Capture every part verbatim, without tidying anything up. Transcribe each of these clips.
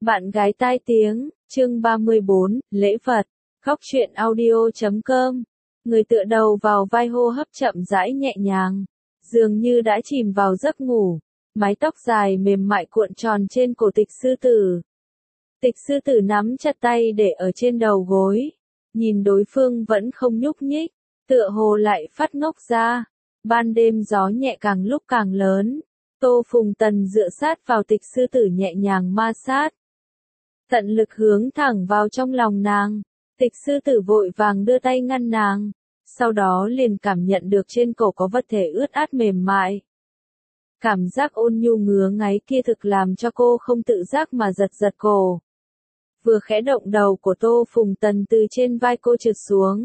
Bạn gái tai tiếng, chương ba mươi bốn, lễ vật, khóc chuyện audio chấm com. Người tựa đầu vào vai hô hấp chậm rãi nhẹ nhàng, dường như đã chìm vào giấc ngủ, mái tóc dài mềm mại cuộn tròn trên cổ Tịch Sư Tử. Tịch Sư Tử nắm chặt tay để ở trên đầu gối, nhìn đối phương vẫn không nhúc nhích, tựa hồ lại phát ngốc ra. Ban đêm gió nhẹ càng lúc càng lớn, Tô Phùng Tần dựa sát vào Tịch Sư Tử nhẹ nhàng ma sát, tận lực hướng thẳng vào trong lòng nàng. Tịch Sư Tử vội vàng đưa tay ngăn nàng, sau đó liền cảm nhận được trên cổ có vật thể ướt át mềm mại. Cảm giác ôn nhu ngứa ngáy kia thực làm cho cô không tự giác mà giật giật cổ. Vừa khẽ động đầu của Tô Phùng Tần từ trên vai cô trượt xuống.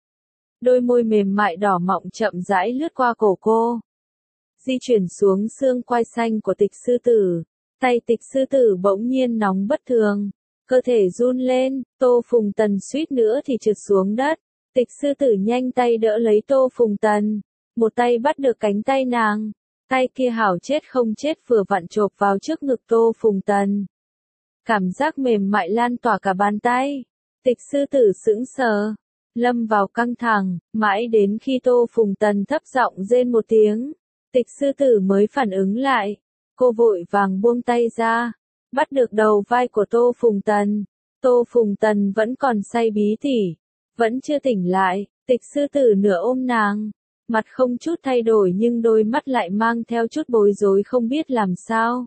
Đôi môi mềm mại đỏ mọng chậm rãi lướt qua cổ cô, di chuyển xuống xương quai xanh của Tịch Sư Tử. Tay Tịch Sư Tử bỗng nhiên nóng bất thường, cơ thể run lên, Tô Phùng Tần suýt nữa thì trượt xuống đất. Tịch Sư Tử nhanh tay đỡ lấy Tô Phùng Tần, một tay bắt được cánh tay nàng, tay kia hảo chết không chết vừa vặn chộp vào trước ngực Tô Phùng Tần. Cảm giác mềm mại lan tỏa cả bàn tay, Tịch Sư Tử sững sờ, lâm vào căng thẳng, mãi đến khi Tô Phùng Tần thấp giọng rên một tiếng, Tịch Sư Tử mới phản ứng lại. Cô vội vàng buông tay ra, bắt được đầu vai của Tô Phùng Tần. Tô Phùng Tần vẫn còn say bí tỉ, vẫn chưa tỉnh lại. Tịch Sư Tử nửa ôm nàng, mặt không chút thay đổi nhưng đôi mắt lại mang theo chút bối rối không biết làm sao.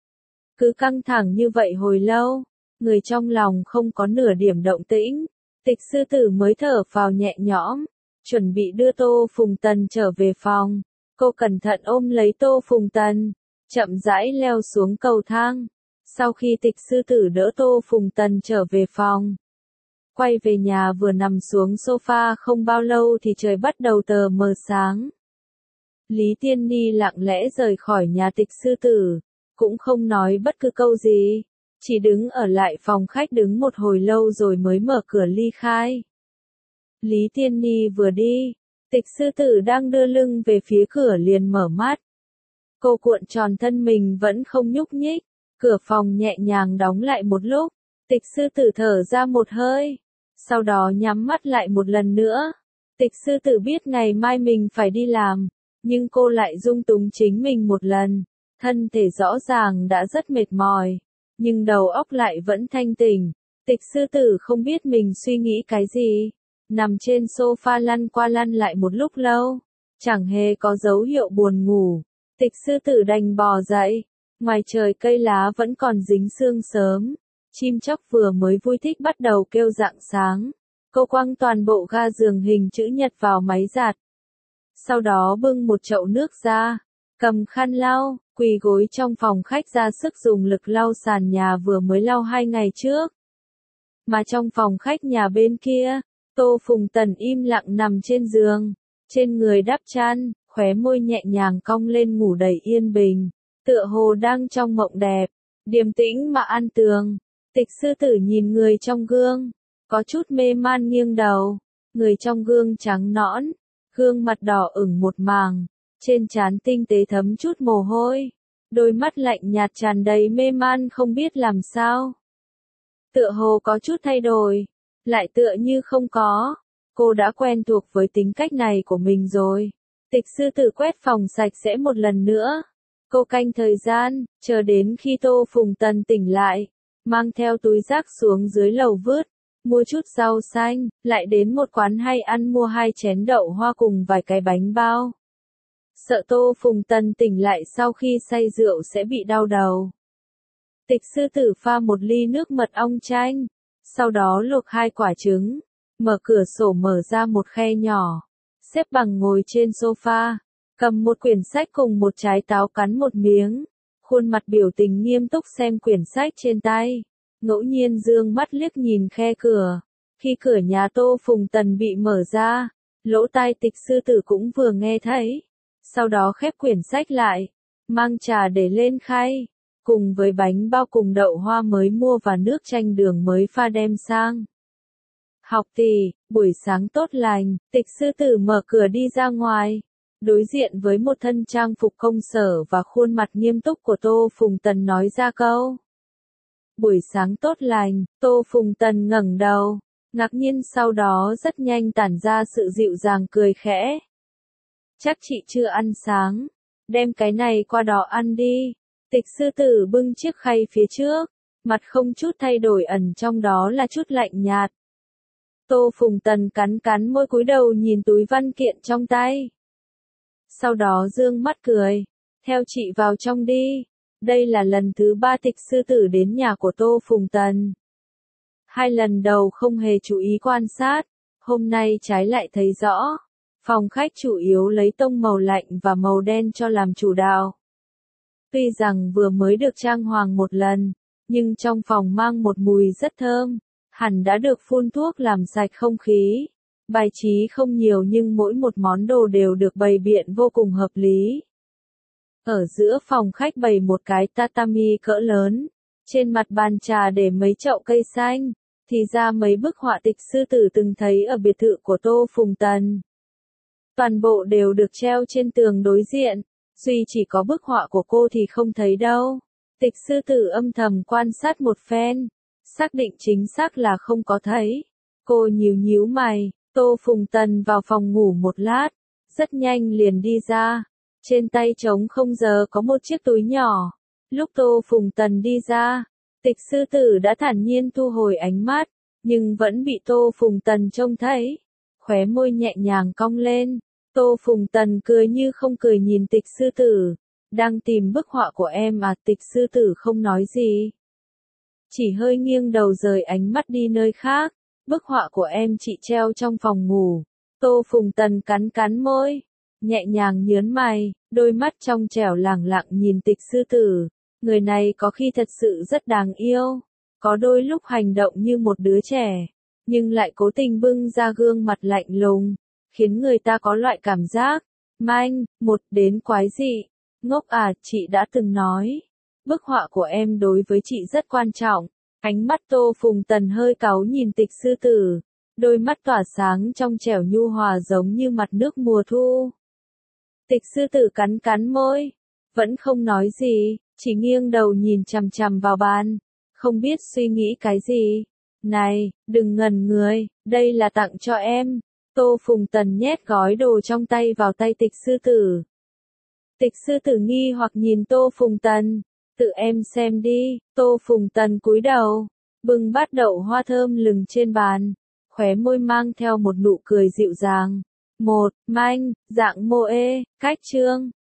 Cứ căng thẳng như vậy hồi lâu, người trong lòng không có nửa điểm động tĩnh. Tịch Sư Tử mới thở phào nhẹ nhõm, chuẩn bị đưa Tô Phùng Tần trở về phòng. Cô cẩn thận ôm lấy Tô Phùng Tần, chậm rãi leo xuống cầu thang. Sau khi Tịch Sư Tử đỡ Tô Phùng Tần trở về phòng, quay về nhà vừa nằm xuống sofa không bao lâu thì trời bắt đầu tờ mờ sáng. Lý Tiên Ni lặng lẽ rời khỏi nhà Tịch Sư Tử, cũng không nói bất cứ câu gì, chỉ đứng ở lại phòng khách đứng một hồi lâu rồi mới mở cửa ly khai. Lý Tiên Ni vừa đi, Tịch Sư Tử đang đưa lưng về phía cửa liền mở mắt. Cô cuộn tròn thân mình vẫn không nhúc nhích, cửa phòng nhẹ nhàng đóng lại một lúc, Tịch Sư Tử thở ra một hơi, sau đó nhắm mắt lại một lần nữa. Tịch Sư Tử biết ngày mai mình phải đi làm, nhưng cô lại dung túng chính mình một lần, thân thể rõ ràng đã rất mệt mỏi, nhưng đầu óc lại vẫn thanh tỉnh. Tịch Sư Tử không biết mình suy nghĩ cái gì, nằm trên sofa lăn qua lăn lại một lúc lâu, chẳng hề có dấu hiệu buồn ngủ. Tịch Sư Tử đành bò dậy, ngoài trời cây lá vẫn còn dính sương sớm, chim chóc vừa mới vui thích bắt đầu kêu rạng sáng. Cô quăng toàn bộ ga giường hình chữ nhật vào máy giặt, sau đó bưng một chậu nước ra, cầm khăn lau, quỳ gối trong phòng khách ra sức dùng lực lau sàn nhà vừa mới lau hai ngày trước. Mà trong phòng khách nhà bên kia, Tô Phùng Tần im lặng nằm trên giường, trên người đắp chăn, khóe môi nhẹ nhàng cong lên ngủ đầy yên bình, tựa hồ đang trong mộng đẹp, điềm tĩnh mà an tường. Tịch Sư Tử nhìn người trong gương, có chút mê man nghiêng đầu, người trong gương trắng nõn, gương mặt đỏ ửng một màng, trên trán tinh tế thấm chút mồ hôi, đôi mắt lạnh nhạt tràn đầy mê man không biết làm sao. Tựa hồ có chút thay đổi, lại tựa như không có, cô đã quen thuộc với tính cách này của mình rồi. Tịch Sư Tử quét phòng sạch sẽ một lần nữa. Cô canh thời gian, chờ đến khi Tô Phùng Tần tỉnh lại, mang theo túi rác xuống dưới lầu vứt, mua chút rau xanh, lại đến một quán hay ăn mua hai chén đậu hoa cùng vài cái bánh bao. Sợ Tô Phùng Tần tỉnh lại sau khi say rượu sẽ bị đau đầu. Tịch Sư Tử pha một ly nước mật ong chanh, sau đó luộc hai quả trứng, mở cửa sổ mở ra một khe nhỏ, xếp bằng ngồi trên sofa, cầm một quyển sách cùng một trái táo cắn một miếng, khuôn mặt biểu tình nghiêm túc xem quyển sách trên tay, ngẫu nhiên dương mắt liếc nhìn khe cửa. Khi cửa nhà Tô Phùng Tần bị mở ra, lỗ tai Tịch Sư Tử cũng vừa nghe thấy, sau đó khép quyển sách lại, mang trà để lên khay, cùng với bánh bao cùng đậu hoa mới mua và nước chanh đường mới pha đem sang. Học tỷ, buổi sáng tốt lành. Tịch Sư Tử mở cửa đi ra ngoài, đối diện với một thân trang phục công sở và khuôn mặt nghiêm túc của Tô Phùng Tần nói ra câu. Buổi sáng tốt lành, Tô Phùng Tần ngẩng đầu, ngạc nhiên sau đó rất nhanh tản ra sự dịu dàng cười khẽ. Chắc chị chưa ăn sáng, đem cái này qua đó ăn đi. Tịch sư tử bưng chiếc khay phía trước, mặt không chút thay đổi, ẩn trong đó là chút lạnh nhạt. Tô Phùng Tần cắn cắn môi cúi đầu nhìn túi văn kiện trong tay. Sau đó dương mắt cười, theo chị vào trong đi. Đây là lần thứ ba tịch sư tử đến nhà của Tô Phùng Tần. Hai lần đầu không hề chú ý quan sát, hôm nay trái lại thấy rõ. Phòng khách chủ yếu lấy tông màu lạnh và màu đen cho làm chủ đạo. Tuy rằng vừa mới được trang hoàng một lần, nhưng trong phòng mang một mùi rất thơm, hẳn đã được phun thuốc làm sạch không khí. Bài trí không nhiều nhưng mỗi một món đồ đều được bày biện vô cùng hợp lý. Ở giữa phòng khách bày một cái tatami cỡ lớn, trên mặt bàn trà để mấy chậu cây xanh, thì ra mấy bức họa tịch sư tử từng thấy ở biệt thự của Tô Phùng Tần. Toàn bộ đều được treo trên tường đối diện, duy chỉ có bức họa của cô thì không thấy đâu. Tịch sư tử âm thầm quan sát một phen, xác định chính xác là không có thấy. Cô nhíu nhíu mày, Tô Phùng Tần vào phòng ngủ một lát, rất nhanh liền đi ra. Trên tay trống không giờ có một chiếc túi nhỏ. Lúc Tô Phùng Tần đi ra, tịch sư tử đã thản nhiên thu hồi ánh mắt, nhưng vẫn bị Tô Phùng Tần trông thấy. Khóe môi nhẹ nhàng cong lên, Tô Phùng Tần cười như không cười nhìn tịch sư tử. Đang tìm bức họa của em à? Tịch sư tử không nói gì, chỉ hơi nghiêng đầu rời ánh mắt đi nơi khác. Bức họa của em chị treo trong phòng ngủ. Tô Phùng Tần cắn cắn môi, nhẹ nhàng nhớn mày, đôi mắt trong trẻo lẳng lặng nhìn tịch sư tử. Người này có khi thật sự rất đáng yêu, có đôi lúc hành động như một đứa trẻ, nhưng lại cố tình bưng ra gương mặt lạnh lùng, khiến người ta có loại cảm giác manh, một đến quái dị. Ngốc à, chị đã từng nói, bức họa của em đối với chị rất quan trọng. Ánh mắt Tô Phùng Tần hơi cáu nhìn tịch sư tử, đôi mắt tỏa sáng trong trẻo nhu hòa giống như mặt nước mùa thu. Tịch sư tử cắn cắn môi, vẫn không nói gì, chỉ nghiêng đầu nhìn chằm chằm vào bàn, không biết suy nghĩ cái gì. Này, đừng ngẩn người, đây là tặng cho em. Tô Phùng Tần nhét gói đồ trong tay vào tay tịch sư tử. Tịch sư tử nghi hoặc nhìn Tô Phùng Tần, tự em xem đi. Tô Phùng Tần cúi đầu, bưng bát đậu hoa thơm lừng trên bàn, khóe môi mang theo một nụ cười dịu dàng. Một, manh, dạng mô ê, cách chương.